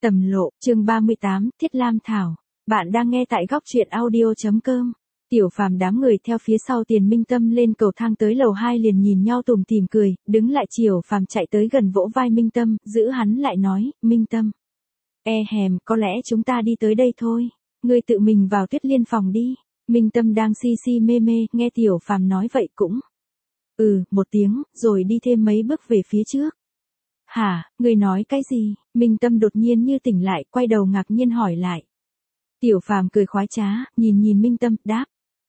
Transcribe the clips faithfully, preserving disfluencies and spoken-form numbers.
Tầm lộ, chương ba mươi tám, Thiết Lam Thảo. Bạn đang nghe tại góc truyện audio.com. Tiểu Phàm đám người theo phía sau Tiền Minh Tâm lên cầu thang tới lầu hai liền nhìn nhau tủm tỉm cười, đứng lại Tiểu Phàm chạy tới gần vỗ vai Minh Tâm, giữ hắn lại nói, Minh Tâm. E hèm, có lẽ chúng ta đi tới đây thôi. Ngươi tự mình vào Tuyết Liên phòng đi. Minh Tâm đang si si mê mê, nghe Tiểu Phàm nói vậy cũng. Ừ, một tiếng, rồi đi thêm mấy bước về phía trước. Hả, ngươi nói cái gì? Minh Tâm đột nhiên như tỉnh lại, quay đầu ngạc nhiên hỏi lại. Tiểu Phàm cười khoái trá, nhìn nhìn Minh Tâm, đáp.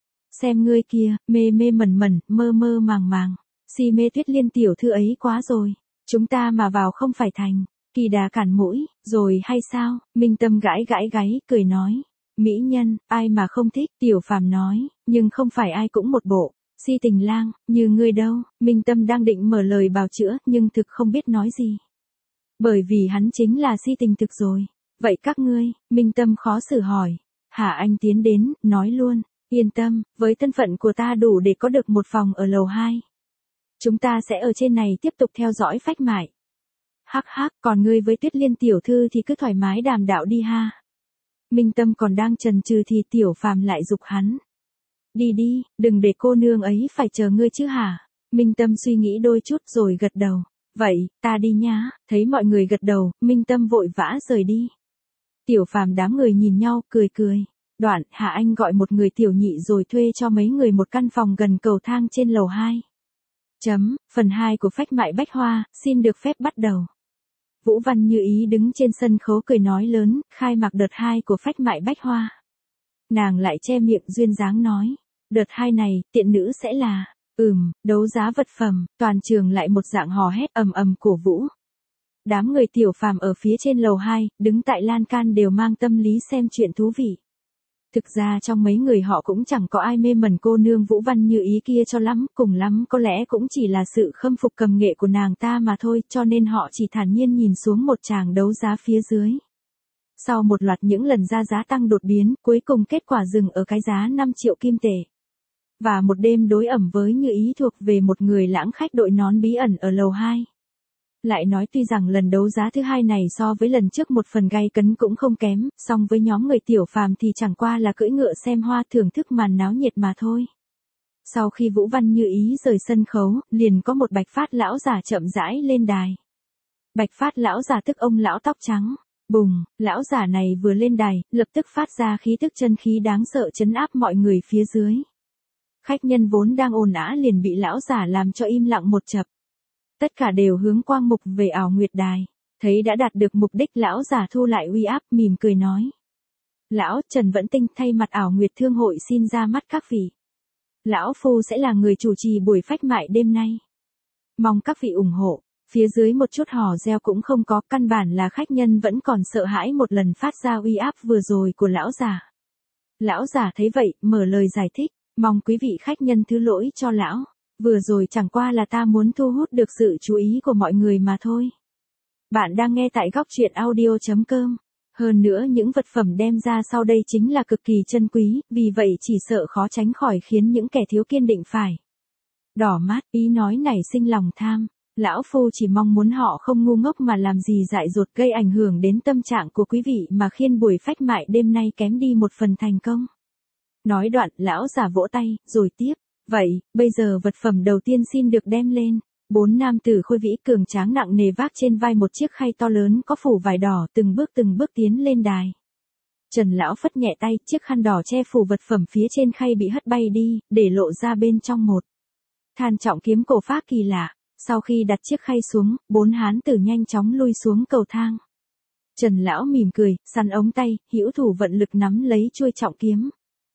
Xem ngươi kia, mê mê mẩn mẩn, mơ mơ màng màng. Si mê Tuyết Liên tiểu thư ấy quá rồi. Chúng ta mà vào không phải thành. Kỳ đà cản mũi, rồi hay sao? Minh Tâm gãi gãi gáy, cười nói. Mỹ nhân, ai mà không thích? Tiểu Phàm nói, nhưng không phải ai cũng một bộ. Si tình lang, như ngươi đâu? Minh Tâm đang định mở lời bào chữa, nhưng thực không biết nói gì. Bởi vì hắn chính là si tình thực rồi. Vậy các ngươi, Minh Tâm khó xử hỏi. Hả anh tiến đến, nói luôn, yên tâm, với thân phận của ta đủ để có được một phòng ở lầu hai. Chúng ta sẽ ở trên này tiếp tục theo dõi phách mại. Hắc hắc, còn ngươi với Tuyết Liên tiểu thư thì cứ thoải mái đàm đạo đi ha. Minh Tâm còn đang chần chừ thì Tiểu Phàm lại giục hắn. Đi đi, đừng để cô nương ấy phải chờ ngươi chứ hả? Minh Tâm suy nghĩ đôi chút rồi gật đầu. Vậy, ta đi nhá. Thấy mọi người gật đầu, Minh Tâm vội vã rời đi. Tiểu Phàm đám người nhìn nhau, cười cười. Đoạn, Hạ Anh gọi một người tiểu nhị rồi thuê cho mấy người một căn phòng gần cầu thang trên lầu hai. Chấm, phần hai của phách mại bách hoa, xin được phép bắt đầu. Vũ Văn Như Ý đứng trên sân khấu cười nói lớn, khai mạc đợt hai của phách mại bách hoa. Nàng lại che miệng duyên dáng nói. Đợt hai này, tiện nữ sẽ là, ừm, đấu giá vật phẩm, toàn trường lại một dạng hò hét ầm ầm cổ vũ. Đám người Tiểu Phàm ở phía trên lầu hai, đứng tại lan can đều mang tâm lý xem chuyện thú vị. Thực ra trong mấy người họ cũng chẳng có ai mê mẩn cô nương Vũ Văn Như Ý kia cho lắm, cùng lắm có lẽ cũng chỉ là sự khâm phục cầm nghệ của nàng ta mà thôi, cho nên họ chỉ thản nhiên nhìn xuống một tràng đấu giá phía dưới. Sau một loạt những lần ra giá tăng đột biến, cuối cùng kết quả dừng ở cái giá năm triệu kim tệ. Và một đêm đối ẩm với Như Ý thuộc về một người lãng khách đội nón bí ẩn ở lầu hai. Lại nói tuy rằng lần đấu giá thứ hai này so với lần trước một phần gay cấn cũng không kém, song với nhóm người Tiểu Phàm thì chẳng qua là cưỡi ngựa xem hoa thưởng thức màn náo nhiệt mà thôi. Sau khi Vũ Văn Như Ý rời sân khấu, liền có một Bạch Phát lão giả chậm rãi lên đài. Bạch Phát lão giả tức ông lão tóc trắng. Bùng, lão giả này vừa lên đài, lập tức phát ra khí tức chân khí đáng sợ trấn áp mọi người phía dưới. Khách nhân vốn đang ồn ào liền bị lão giả làm cho im lặng một chập. Tất cả đều hướng quang mục về ảo nguyệt đài. Thấy đã đạt được mục đích lão giả thu lại uy áp mỉm cười nói. Lão Trần Vẫn Tinh thay mặt ảo nguyệt thương hội xin ra mắt các vị. Lão Phu sẽ là người chủ trì buổi phách mại đêm nay. Mong các vị ủng hộ. Phía dưới một chút hò reo cũng không có, căn bản là khách nhân vẫn còn sợ hãi một lần phát ra uy áp vừa rồi của lão giả. Lão giả thấy vậy, mở lời giải thích, mong quý vị khách nhân thứ lỗi cho lão. Vừa rồi chẳng qua là ta muốn thu hút được sự chú ý của mọi người mà thôi. Bạn đang nghe tại góc truyện audio.com. Hơn nữa những vật phẩm đem ra sau đây chính là cực kỳ chân quý, vì vậy chỉ sợ khó tránh khỏi khiến những kẻ thiếu kiên định phải đỏ mắt. Ý nói nảy sinh lòng tham. Lão Phu chỉ mong muốn họ không ngu ngốc mà làm gì dại dột gây ảnh hưởng đến tâm trạng của quý vị mà khiến buổi phách mại đêm nay kém đi một phần thành công. Nói đoạn, lão giả vỗ tay, rồi tiếp. Vậy, bây giờ vật phẩm đầu tiên xin được đem lên. Bốn nam tử khôi vĩ cường tráng nặng nề vác trên vai một chiếc khay to lớn có phủ vải đỏ từng bước từng bước tiến lên đài. Trần lão phất nhẹ tay, chiếc khăn đỏ che phủ vật phẩm phía trên khay bị hất bay đi, để lộ ra bên trong một than trọng kiếm cổ phác kỳ lạ. Sau khi đặt chiếc khay xuống, bốn hán tử nhanh chóng lui xuống cầu thang. Trần lão mỉm cười, săn ống tay, hữu thủ vận lực nắm lấy chuôi trọng kiếm.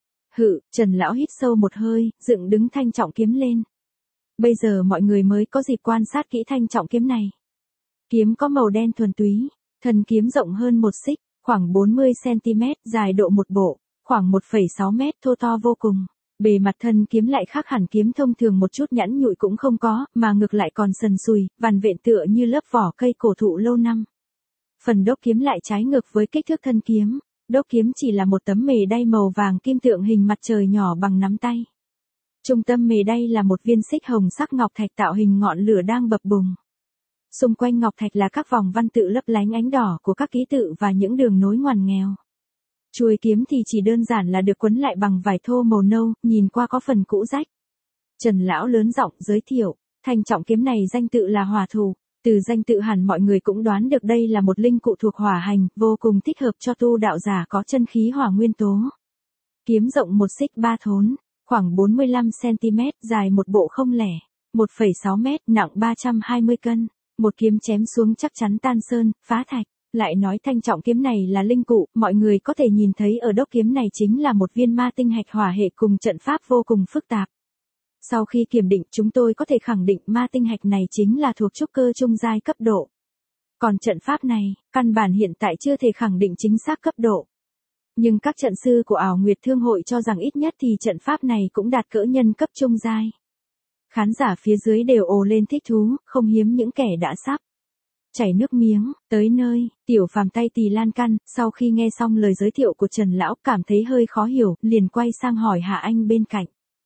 Hự, Trần lão hít sâu một hơi, dựng đứng thanh trọng kiếm lên. Bây giờ mọi người mới có dịp quan sát kỹ thanh trọng kiếm này. Kiếm có màu đen thuần túy, thân kiếm rộng hơn một xích, khoảng bốn mươi xăng-ti-mét, dài độ một bộ, khoảng một phẩy sáu mét, thô to vô cùng. Bề mặt thân kiếm lại khác hẳn kiếm thông thường một chút nhẵn nhụi cũng không có, mà ngược lại còn sần sùi, vằn vện tựa như lớp vỏ cây cổ thụ lâu năm. Phần đốc kiếm lại trái ngược với kích thước thân kiếm. Đốc kiếm chỉ là một tấm mề đay màu vàng kim tượng hình mặt trời nhỏ bằng nắm tay. Trung tâm mề đay là một viên xích hồng sắc ngọc thạch tạo hình ngọn lửa đang bập bùng. Xung quanh ngọc thạch là các vòng văn tự lấp lánh ánh đỏ của các ký tự và những đường nối ngoằn nghèo. Chuôi kiếm thì chỉ đơn giản là được quấn lại bằng vải thô màu nâu, nhìn qua có phần cũ rách. Trần lão lớn giọng giới thiệu, thanh trọng kiếm này danh tự là Hỏa Thủ. Từ danh tự hẳn mọi người cũng đoán được đây là một linh cụ thuộc hỏa hành, vô cùng thích hợp cho tu đạo giả có chân khí hỏa nguyên tố. Kiếm rộng một xích ba thốn, khoảng bốn mươi lăm xăng-ti-mét, dài một bộ không lẻ, một phẩy sáu mét, nặng ba trăm hai mươi cân. Một kiếm chém xuống chắc chắn tan sơn, phá thạch. Lại nói thanh trọng kiếm này là linh cụ, mọi người có thể nhìn thấy ở đốc kiếm này chính là một viên ma tinh hạch hỏa hệ cùng trận pháp vô cùng phức tạp. Sau khi kiểm định chúng tôi có thể khẳng định ma tinh hạch này chính là thuộc trúc cơ trung giai cấp độ. Còn trận pháp này, căn bản hiện tại chưa thể khẳng định chính xác cấp độ. Nhưng các trận sư của Ảo Nguyệt Thương hội cho rằng ít nhất thì trận pháp này cũng đạt cỡ nhân cấp trung giai. Khán giả phía dưới đều ồ lên thích thú, không hiếm những kẻ đã sắp chảy nước miếng. Tới nơi, Tiểu Phàm tay tì lan can, sau khi nghe xong lời giới thiệu của Trần lão, cảm thấy hơi khó hiểu, liền quay sang hỏi Hạ Anh bên cạnh.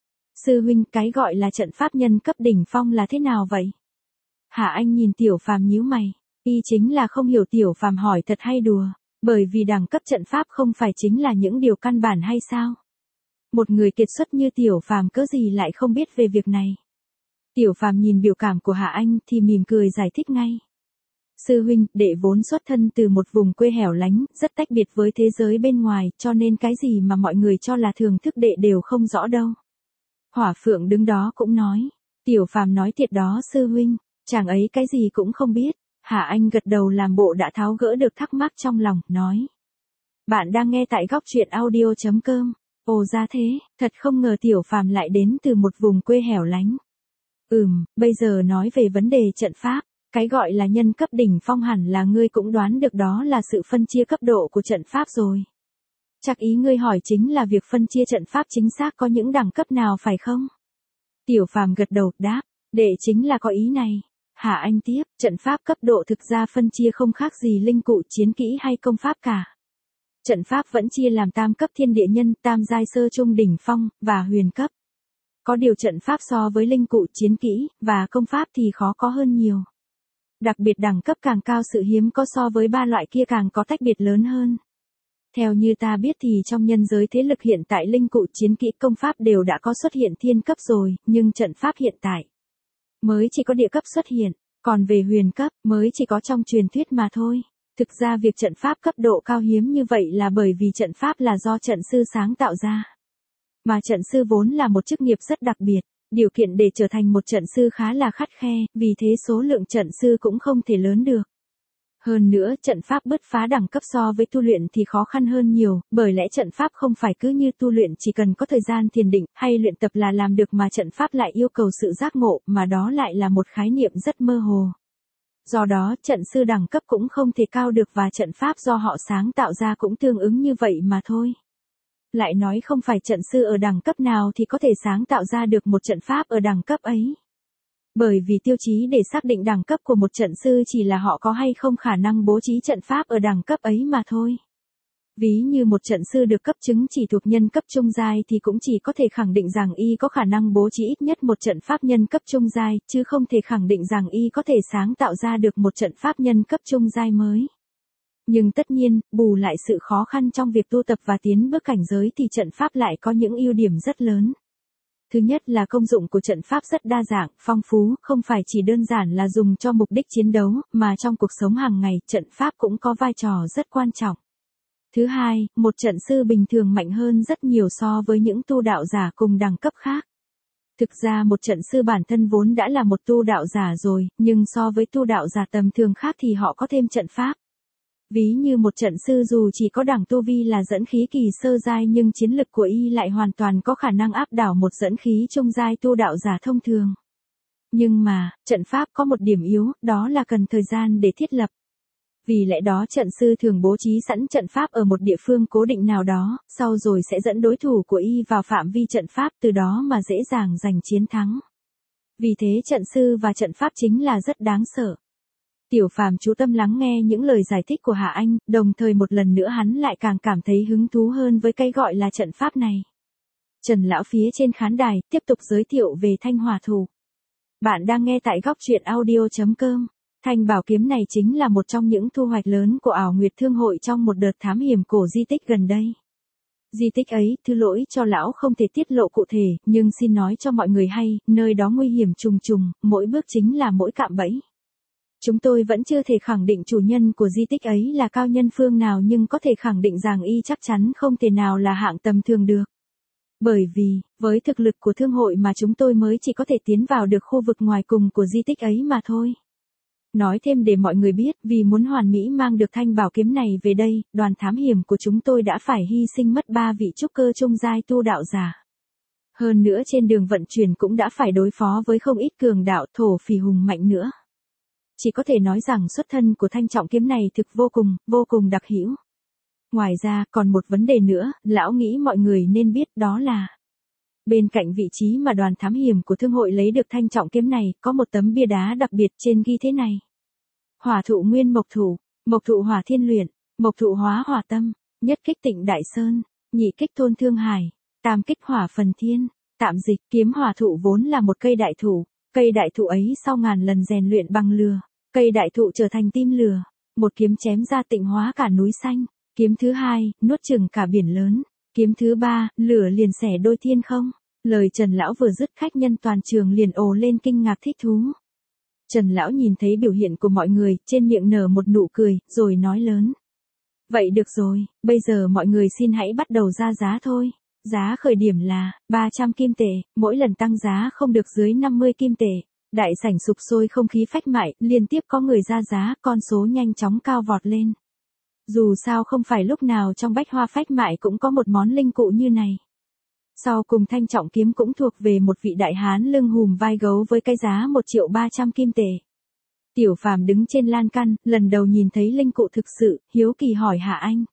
Sư huynh, cái gọi là trận pháp nhân cấp đỉnh phong là thế nào vậy? Hạ Anh nhìn Tiểu Phàm nhíu mày, y chính là không hiểu Tiểu Phàm hỏi thật hay đùa, bởi vì đẳng cấp trận pháp không phải chính là những điều căn bản hay sao? Một người kiệt xuất như Tiểu Phàm cớ gì lại không biết về việc này? Tiểu Phàm nhìn biểu cảm của Hạ Anh thì mỉm cười giải thích ngay. Sư huynh, đệ vốn xuất thân từ một vùng quê hẻo lánh, rất tách biệt với thế giới bên ngoài, cho nên cái gì mà mọi người cho là thường thức đệ đều không rõ đâu. Hỏa Phượng đứng đó cũng nói. Tiểu Phàm nói thiệt đó sư huynh, chàng ấy cái gì cũng không biết. Hạ Anh gật đầu làm bộ đã tháo gỡ được thắc mắc trong lòng, nói. Bạn đang nghe tại góc truyện audio chấm com. Ồ ra thế, thật không ngờ Tiểu Phàm lại đến từ một vùng quê hẻo lánh. Ừm, bây giờ nói về vấn đề trận pháp, cái gọi là nhân cấp đỉnh phong hẳn là ngươi cũng đoán được đó là sự phân chia cấp độ của trận pháp rồi. Chắc ý ngươi hỏi chính là việc phân chia trận pháp chính xác có những đẳng cấp nào phải không? Tiểu Phàm gật đầu, đáp, đệ chính là có ý này. Hạ Anh tiếp, trận pháp cấp độ thực ra phân chia không khác gì linh cụ chiến kỹ hay công pháp cả. Trận pháp vẫn chia làm tam cấp thiên địa nhân, tam giai sơ trung đỉnh phong, và huyền cấp. Có điều trận pháp so với linh cụ chiến kỹ, và công pháp thì khó có hơn nhiều. Đặc biệt đẳng cấp càng cao sự hiếm có so với ba loại kia càng có tách biệt lớn hơn. Theo như ta biết thì trong nhân giới thế lực hiện tại linh cụ chiến kỹ công pháp đều đã có xuất hiện thiên cấp rồi, nhưng trận pháp hiện tại mới chỉ có địa cấp xuất hiện, còn về huyền cấp mới chỉ có trong truyền thuyết mà thôi. Thực ra việc trận pháp cấp độ cao hiếm như vậy là bởi vì trận pháp là do trận sư sáng tạo ra. Mà trận sư vốn là một chức nghiệp rất đặc biệt, điều kiện để trở thành một trận sư khá là khắt khe, vì thế số lượng trận sư cũng không thể lớn được. Hơn nữa, trận pháp bứt phá đẳng cấp so với tu luyện thì khó khăn hơn nhiều, bởi lẽ trận pháp không phải cứ như tu luyện chỉ cần có thời gian thiền định hay luyện tập là làm được, mà trận pháp lại yêu cầu sự giác ngộ, mà đó lại là một khái niệm rất mơ hồ. Do đó, trận sư đẳng cấp cũng không thể cao được và trận pháp do họ sáng tạo ra cũng tương ứng như vậy mà thôi. Lại nói không phải trận sư ở đẳng cấp nào thì có thể sáng tạo ra được một trận pháp ở đẳng cấp ấy. Bởi vì tiêu chí để xác định đẳng cấp của một trận sư chỉ là họ có hay không khả năng bố trí trận pháp ở đẳng cấp ấy mà thôi. Ví như một trận sư được cấp chứng chỉ thuộc nhân cấp trung giai thì cũng chỉ có thể khẳng định rằng y có khả năng bố trí ít nhất một trận pháp nhân cấp trung giai, chứ không thể khẳng định rằng y có thể sáng tạo ra được một trận pháp nhân cấp trung giai mới. Nhưng tất nhiên, bù lại sự khó khăn trong việc tu tập và tiến bước cảnh giới thì trận pháp lại có những ưu điểm rất lớn. Thứ nhất là công dụng của trận pháp rất đa dạng, phong phú, không phải chỉ đơn giản là dùng cho mục đích chiến đấu, mà trong cuộc sống hàng ngày, trận pháp cũng có vai trò rất quan trọng. Thứ hai, một trận sư bình thường mạnh hơn rất nhiều so với những tu đạo giả cùng đẳng cấp khác. Thực ra một trận sư bản thân vốn đã là một tu đạo giả rồi, nhưng so với tu đạo giả tầm thường khác thì họ có thêm trận pháp. Ví như một trận sư dù chỉ có đẳng tu vi là dẫn khí kỳ sơ giai nhưng chiến lực của y lại hoàn toàn có khả năng áp đảo một dẫn khí trung giai tu đạo giả thông thường. Nhưng mà, trận pháp có một điểm yếu, đó là cần thời gian để thiết lập. Vì lẽ đó trận sư thường bố trí sẵn trận pháp ở một địa phương cố định nào đó, sau rồi sẽ dẫn đối thủ của y vào phạm vi trận pháp, từ đó mà dễ dàng giành chiến thắng. Vì thế trận sư và trận pháp chính là rất đáng sợ. Tiểu Phàm chú tâm lắng nghe những lời giải thích của Hạ Anh, đồng thời một lần nữa hắn lại càng cảm thấy hứng thú hơn với cái gọi là trận pháp này. Trần lão phía trên khán đài tiếp tục giới thiệu về thanh hỏa thủ. Bạn đang nghe tại góc truyện audio chấm com. Thanh bảo kiếm này chính là một trong những thu hoạch lớn của ảo nguyệt thương hội trong một đợt thám hiểm cổ di tích gần đây. Di tích ấy, thứ lỗi cho lão không thể tiết lộ cụ thể, nhưng xin nói cho mọi người hay, nơi đó nguy hiểm trùng trùng, mỗi bước chính là mỗi cạm bẫy. Chúng tôi vẫn chưa thể khẳng định chủ nhân của di tích ấy là cao nhân phương nào, nhưng có thể khẳng định rằng y chắc chắn không thể nào là hạng tầm thường được. Bởi vì, với thực lực của thương hội mà chúng tôi mới chỉ có thể tiến vào được khu vực ngoài cùng của di tích ấy mà thôi. Nói thêm để mọi người biết, vì muốn hoàn mỹ mang được thanh bảo kiếm này về đây, đoàn thám hiểm của chúng tôi đã phải hy sinh mất ba vị trúc cơ trung giai tu đạo giả. Hơn nữa trên đường vận chuyển cũng đã phải đối phó với không ít cường đạo thổ phỉ hùng mạnh nữa. Chỉ có thể nói rằng xuất thân của thanh trọng kiếm này thực vô cùng, vô cùng đặc hữu. Ngoài ra, còn một vấn đề nữa, lão nghĩ mọi người nên biết, đó là bên cạnh vị trí mà đoàn thám hiểm của thương hội lấy được thanh trọng kiếm này, có một tấm bia đá đặc biệt trên ghi thế này. Hỏa thụ nguyên mộc thủ, mộc thụ hỏa thiên luyện, mộc thụ hóa hỏa tâm, nhất kích tịnh đại sơn, nhị kích thôn thương hải, tam kích hỏa phần thiên. Tạm dịch, kiếm hỏa thụ vốn là một cây đại thụ, cây đại thụ ấy sau ngàn lần rèn luyện bằng lửa, cây đại thụ trở thành tim lửa, một kiếm chém ra tịnh hóa cả núi xanh. Kiếm thứ hai, nuốt chửng cả biển lớn. Kiếm thứ ba, lửa liền xẻ đôi thiên không. Lời Trần lão vừa dứt, khách nhân toàn trường liền ồ lên kinh ngạc thích thú. Trần lão nhìn thấy biểu hiện của mọi người, trên miệng nở một nụ cười, rồi nói lớn. Vậy được rồi, bây giờ mọi người xin hãy bắt đầu ra giá thôi. Giá khởi điểm là ba trăm kim tệ, mỗi lần tăng giá không được dưới năm mươi kim tệ. Đại sảnh sục sôi không khí phách mại, liên tiếp có người ra giá, con số nhanh chóng cao vọt lên. Dù sao không phải lúc nào trong bách hoa phách mại cũng có một món linh cụ như này. Sau cùng thanh trọng kiếm cũng thuộc về một vị đại hán lưng hùm vai gấu với cái giá một triệu ba trăm kim tệ. Tiểu Phàm đứng trên lan can, lần đầu nhìn thấy linh cụ thực sự, hiếu kỳ hỏi Hạ Anh.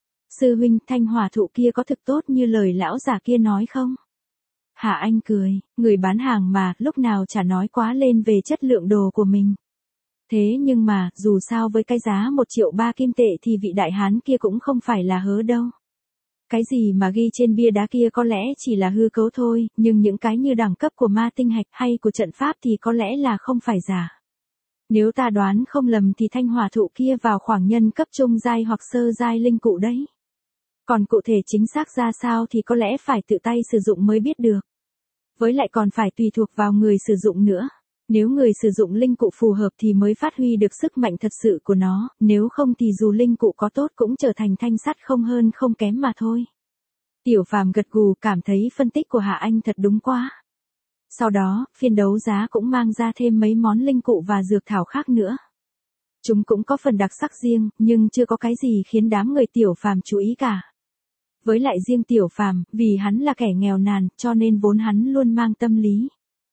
Sư huynh, thanh hỏa thụ kia có thực tốt như lời lão già kia nói không? Hạ Anh cười, người bán hàng mà, lúc nào chả nói quá lên về chất lượng đồ của mình. Thế nhưng mà, dù sao với cái giá một triệu ba kim tệ thì vị đại hán kia cũng không phải là hớ đâu. Cái gì mà ghi trên bia đá kia có lẽ chỉ là hư cấu thôi, nhưng những cái như đẳng cấp của ma tinh hạch hay của trận pháp thì có lẽ là không phải giả. Nếu ta đoán không lầm thì thanh hỏa thụ kia vào khoảng nhân cấp trung giai hoặc sơ giai linh cụ đấy. Còn cụ thể chính xác ra sao thì có lẽ phải tự tay sử dụng mới biết được. Với lại còn phải tùy thuộc vào người sử dụng nữa. Nếu người sử dụng linh cụ phù hợp thì mới phát huy được sức mạnh thật sự của nó, nếu không thì dù linh cụ có tốt cũng trở thành thanh sắt không hơn không kém mà thôi. Tiểu Phàm gật gù, cảm thấy phân tích của Hạ Anh thật đúng quá. Sau đó, phiên đấu giá cũng mang ra thêm mấy món linh cụ và dược thảo khác nữa. Chúng cũng có phần đặc sắc riêng, nhưng chưa có cái gì khiến đám người Tiểu Phàm chú ý cả. Với lại riêng Tiểu Phàm, vì hắn là kẻ nghèo nàn, cho nên vốn hắn luôn mang tâm lý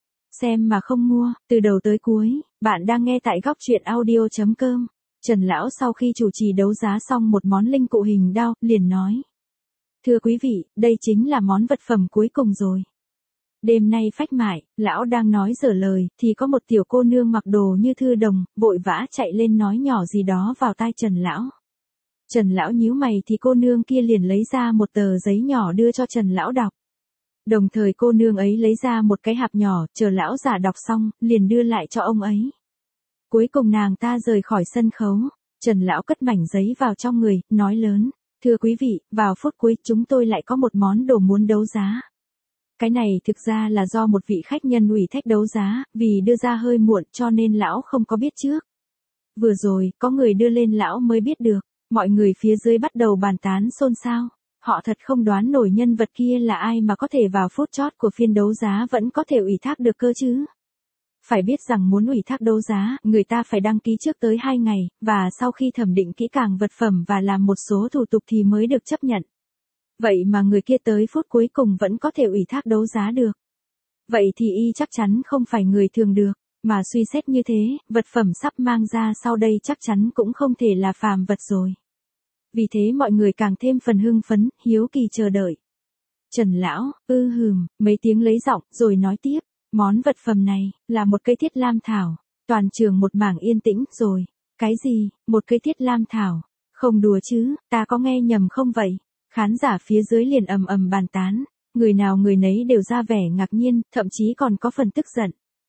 xem mà không mua, từ đầu tới cuối. Bạn đang nghe tại góc truyện audio chấm com. Trần lão sau khi chủ trì đấu giá xong một món linh cụ hình đao, liền nói. Thưa quý vị, đây chính là món vật phẩm cuối cùng rồi. Đêm nay phách mại, lão đang nói dở lời, thì có một tiểu cô nương mặc đồ như thư đồng, vội vã chạy lên nói nhỏ gì đó vào tai Trần lão. Trần lão nhíu mày thì cô nương kia liền lấy ra một tờ giấy nhỏ đưa cho Trần lão đọc. Đồng thời cô nương ấy lấy ra một cái hạp nhỏ, chờ lão già đọc xong, liền đưa lại cho ông ấy. Cuối cùng nàng ta rời khỏi sân khấu, Trần lão cất mảnh giấy vào trong người, nói lớn, thưa quý vị, vào phút cuối chúng tôi lại có một món đồ muốn đấu giá. Cái này thực ra là do một vị khách nhân ủy thác đấu giá, vì đưa ra hơi muộn cho nên lão không có biết trước. Vừa rồi, có người đưa lên lão mới biết được, mọi người phía dưới bắt đầu bàn tán xôn xao. Họ thật không đoán nổi nhân vật kia là ai mà có thể vào phút chót của phiên đấu giá vẫn có thể ủy thác được cơ chứ. Phải biết rằng muốn ủy thác đấu giá, người ta phải đăng ký trước tới hai ngày, và sau khi thẩm định kỹ càng vật phẩm và làm một số thủ tục thì mới được chấp nhận. Vậy mà người kia tới phút cuối cùng vẫn có thể ủy thác đấu giá được. Vậy thì y chắc chắn không phải người thường được, mà suy xét như thế, vật phẩm sắp mang ra sau đây chắc chắn cũng không thể là phàm vật rồi. Vì thế mọi người càng thêm phần hưng phấn, hiếu kỳ chờ đợi. Trần lão, ư hừm, mấy tiếng lấy giọng, rồi nói tiếp, món vật phẩm này, là một cây thiết lam thảo. Toàn trường một mảng yên tĩnh, rồi, cái gì, một cây thiết lam thảo, không đùa chứ, ta có nghe nhầm không vậy? Khán giả phía dưới liền ầm ầm bàn tán, người nào người nấy đều ra vẻ ngạc nhiên, thậm chí còn có phần tức giận.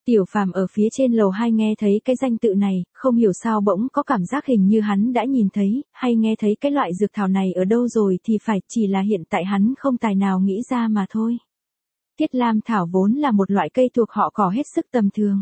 Tiểu Phàm ở phía trên lầu hai nghe thấy cái danh tự này, không hiểu sao bỗng có cảm giác hình như hắn đã nhìn thấy, hay nghe thấy cái loại dược thảo này ở đâu rồi thì phải, chỉ là hiện tại hắn không tài nào nghĩ ra mà thôi. Thiết lam thảo vốn là một loại cây thuộc họ cỏ hết sức tầm thường.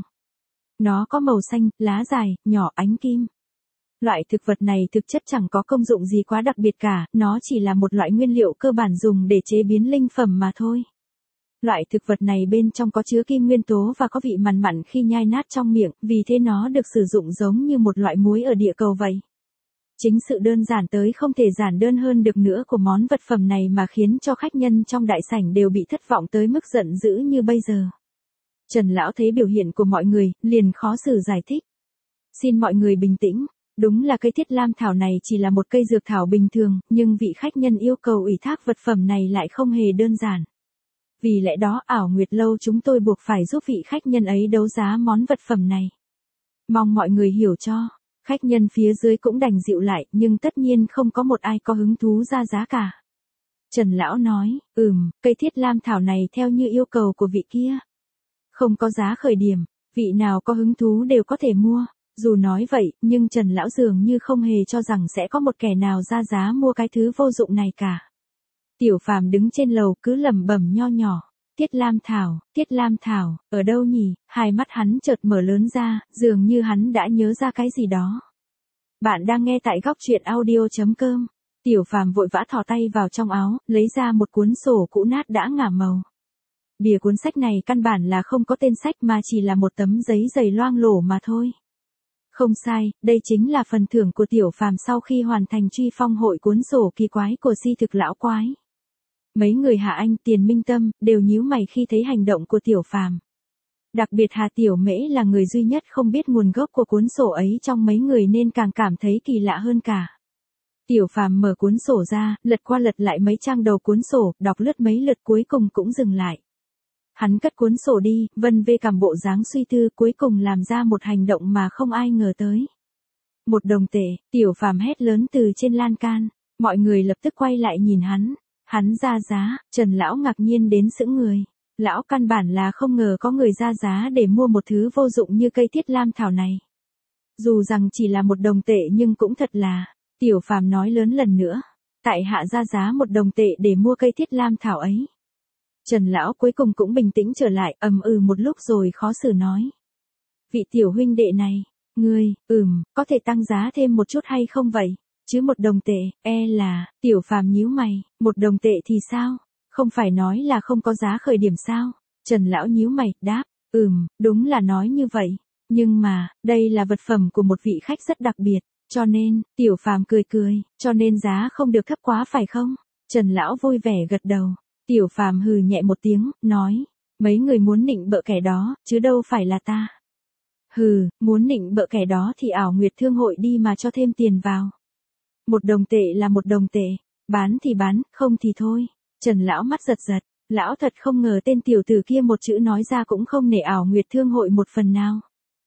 Nó có màu xanh, lá dài, nhỏ ánh kim. Loại thực vật này thực chất chẳng có công dụng gì quá đặc biệt cả, nó chỉ là một loại nguyên liệu cơ bản dùng để chế biến linh phẩm mà thôi. Loại thực vật này bên trong có chứa kim nguyên tố và có vị mặn mặn khi nhai nát trong miệng, vì thế nó được sử dụng giống như một loại muối ở địa cầu vậy. Chính sự đơn giản tới không thể giản đơn hơn được nữa của món vật phẩm này mà khiến cho khách nhân trong đại sảnh đều bị thất vọng tới mức giận dữ như bây giờ. Trần Lão thấy biểu hiện của mọi người, liền khó xử giải thích. Xin mọi người bình tĩnh, đúng là cây thiết lam thảo này chỉ là một cây dược thảo bình thường, nhưng vị khách nhân yêu cầu ủy thác vật phẩm này lại không hề đơn giản. Vì lẽ đó ảo Nguyệt Lâu chúng tôi buộc phải giúp vị khách nhân ấy đấu giá món vật phẩm này. Mong mọi người hiểu cho. Khách nhân phía dưới cũng đành dịu lại, nhưng tất nhiên không có một ai có hứng thú ra giá cả. Trần Lão nói, ừm, cây thiết lam thảo này theo như yêu cầu của vị kia. Không có giá khởi điểm, vị nào có hứng thú đều có thể mua. Dù nói vậy, nhưng Trần Lão dường như không hề cho rằng sẽ có một kẻ nào ra giá mua cái thứ vô dụng này cả. Tiểu Phàm đứng trên lầu cứ lẩm bẩm nho nhỏ, Thiết Lam Thảo, Thiết Lam Thảo, ở đâu nhỉ? Hai mắt hắn chợt mở lớn ra, dường như hắn đã nhớ ra cái gì đó. Bạn đang nghe tại góc truyện audio chấm com. Tiểu Phàm vội vã thò tay vào trong áo, lấy ra một cuốn sổ cũ nát đã ngả màu. Bìa cuốn sách này căn bản là không có tên sách mà chỉ là một tấm giấy dày loang lổ mà thôi. Không sai, đây chính là phần thưởng của Tiểu Phàm sau khi hoàn thành truy phong hội cuốn sổ kỳ quái của Si Thực Lão Quái. Mấy người Hà Anh, Tiền Minh Tâm đều nhíu mày khi thấy hành động của Tiểu Phàm. Đặc biệt Hà Tiểu Mễ là người duy nhất không biết nguồn gốc của cuốn sổ ấy trong mấy người nên càng cảm thấy kỳ lạ hơn cả. Tiểu Phàm mở cuốn sổ ra, lật qua lật lại mấy trang đầu cuốn sổ, đọc lướt mấy lượt cuối cùng cũng dừng lại. Hắn cất cuốn sổ đi, vân vê cầm bộ dáng suy tư, cuối cùng làm ra một hành động mà không ai ngờ tới. Một đồng tệ, Tiểu Phàm hét lớn từ trên lan can, mọi người lập tức quay lại nhìn hắn. Hắn ra giá, Trần Lão ngạc nhiên đến sững người. Lão căn bản là không ngờ có người ra giá để mua một thứ vô dụng như cây thiết lam thảo này. Dù rằng chỉ là một đồng tệ nhưng cũng thật là, Tiểu Phàm nói lớn lần nữa, tại hạ ra giá một đồng tệ để mua cây thiết lam thảo ấy. Trần Lão cuối cùng cũng bình tĩnh trở lại, ầm ừ một lúc rồi khó xử nói. Vị tiểu huynh đệ này, ngươi, ừm, có thể tăng giá thêm một chút hay không vậy? Chứ một đồng tệ, e là, Tiểu Phàm nhíu mày, một đồng tệ thì sao? Không phải nói là không có giá khởi điểm sao? Trần Lão nhíu mày, đáp, ừm, đúng là nói như vậy. Nhưng mà, đây là vật phẩm của một vị khách rất đặc biệt, cho nên, Tiểu Phàm cười cười, cho nên giá không được thấp quá phải không? Trần Lão vui vẻ gật đầu. Tiểu Phàm hừ nhẹ một tiếng, nói, mấy người muốn nịnh bợ kẻ đó, chứ đâu phải là ta. Hừ, muốn nịnh bợ kẻ đó thì ảo Nguyệt Thương hội đi mà cho thêm tiền vào. Một đồng tệ là một đồng tệ, bán thì bán, không thì thôi. Trần Lão mắt giật giật, lão thật không ngờ tên tiểu tử kia một chữ nói ra cũng không nể ảo Nguyệt Thương hội một phần nào.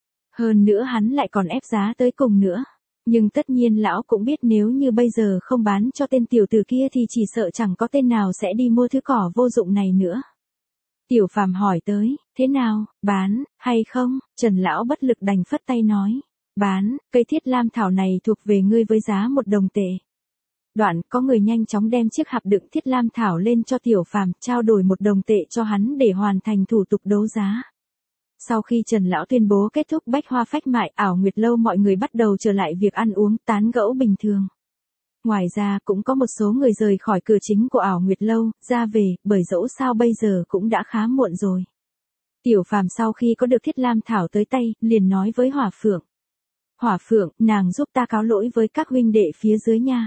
Hơn nữa hắn lại còn ép giá tới cùng nữa. Nhưng tất nhiên lão cũng biết nếu như bây giờ không bán cho tên tiểu tử kia thì chỉ sợ chẳng có tên nào sẽ đi mua thứ cỏ vô dụng này nữa. Tiểu Phàm hỏi tới, thế nào, bán, hay không? Trần Lão bất lực đành phất tay nói, bán, cây thiết lam thảo này thuộc về ngươi với giá một đồng tệ. Đoạn, có người nhanh chóng đem chiếc hộp đựng thiết lam thảo lên cho Tiểu Phàm, trao đổi một đồng tệ cho hắn để hoàn thành thủ tục đấu giá. Sau khi Trần Lão tuyên bố kết thúc bách hoa phách mại, ảo Nguyệt Lâu mọi người bắt đầu trở lại việc ăn uống, tán gẫu bình thường. Ngoài ra cũng có một số người rời khỏi cửa chính của ảo Nguyệt Lâu, ra về, bởi dẫu sao bây giờ cũng đã khá muộn rồi. Tiểu Phàm sau khi có được thiết lam thảo tới tay, liền nói với Hỏa Phượng. Hỏa Phượng, nàng giúp ta cáo lỗi với các huynh đệ phía dưới nha.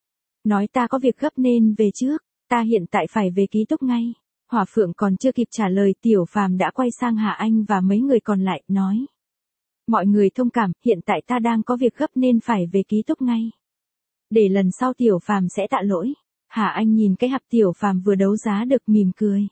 Nói ta có việc gấp nên về trước, ta hiện tại phải về ký túc ngay. Hỏa Phượng còn chưa kịp trả lời, Tiểu Phàm đã quay sang Hà Anh và mấy người còn lại, nói. Mọi người thông cảm, hiện tại ta đang có việc gấp nên phải về ký túc ngay. Để lần sau Tiểu Phàm sẽ tạ lỗi. Hà Anh nhìn cái hộp Tiểu Phàm vừa đấu giá được mỉm cười.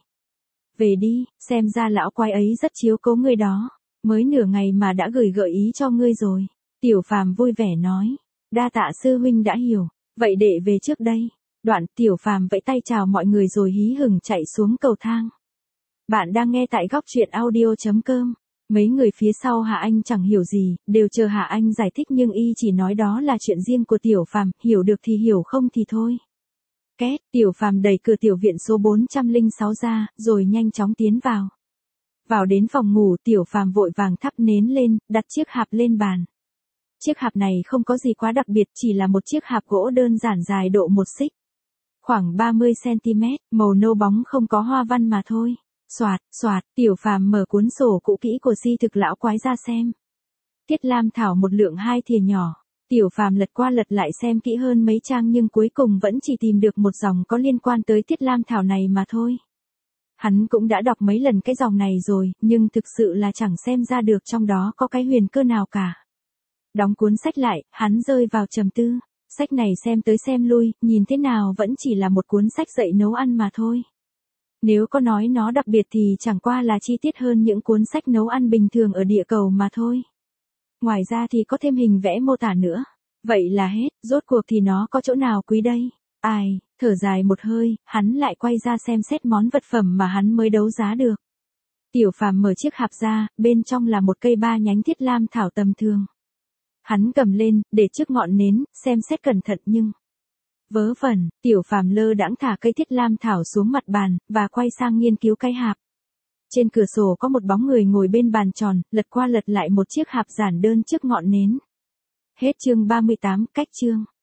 Về đi, xem ra lão quái ấy rất chiếu cố ngươi đó. Mới nửa ngày mà đã gửi gợi ý cho ngươi rồi. Tiểu Phàm vui vẻ nói. Đa tạ sư huynh đã hiểu, vậy để về trước đây. Đoạn Tiểu Phàm vẫy tay chào mọi người rồi hí hửng chạy xuống cầu thang. Bạn đang nghe tại góc truyện audio chấm com. Mấy người phía sau Hạ Anh chẳng hiểu gì, đều chờ Hạ Anh giải thích nhưng y chỉ nói đó là chuyện riêng của Tiểu Phàm, hiểu được thì hiểu không thì thôi. Két, Tiểu Phàm đẩy cửa tiểu viện số bốn trăm lẻ sáu ra, rồi nhanh chóng tiến vào. Vào đến phòng ngủ, Tiểu Phàm vội vàng thắp nến lên, đặt chiếc hạp lên bàn. Chiếc hạp này không có gì quá đặc biệt, chỉ là một chiếc hạp gỗ đơn giản dài độ một xích. Khoảng ba mươi xăng-ti-mét, màu nâu bóng không có hoa văn mà thôi. Soạt, soạt, Tiểu Phàm mở cuốn sổ cũ kỹ của Si Thực Lão Quái ra xem. Tiết Lam Thảo một lượng hai thìa nhỏ. Tiểu Phàm lật qua lật lại xem kỹ hơn mấy trang nhưng cuối cùng vẫn chỉ tìm được một dòng có liên quan tới Tiết Lam Thảo này mà thôi. Hắn cũng đã đọc mấy lần cái dòng này rồi, nhưng thực sự là chẳng xem ra được trong đó có cái huyền cơ nào cả. Đóng cuốn sách lại, hắn rơi vào trầm tư. Sách này xem tới xem lui, nhìn thế nào vẫn chỉ là một cuốn sách dạy nấu ăn mà thôi. Nếu có nói nó đặc biệt thì chẳng qua là chi tiết hơn những cuốn sách nấu ăn bình thường ở địa cầu mà thôi. Ngoài ra thì có thêm hình vẽ mô tả nữa. Vậy là hết, rốt cuộc thì nó có chỗ nào quý đây? Ai, thở dài một hơi, hắn lại quay ra xem xét món vật phẩm mà hắn mới đấu giá được. Tiểu Phàm mở chiếc hạp ra, bên trong là một cây ba nhánh Thiết Lam Thảo tầm thường. Hắn cầm lên, để trước ngọn nến, xem xét cẩn thận nhưng... Vớ vẩn, Tiểu Phàm lơ đãng thả cây Thiết Lam Thảo xuống mặt bàn, và quay sang nghiên cứu cái hạp. Trên cửa sổ có một bóng người ngồi bên bàn tròn, lật qua lật lại một chiếc hạp giản đơn trước ngọn nến. Hết chương ba mươi tám, cách chương.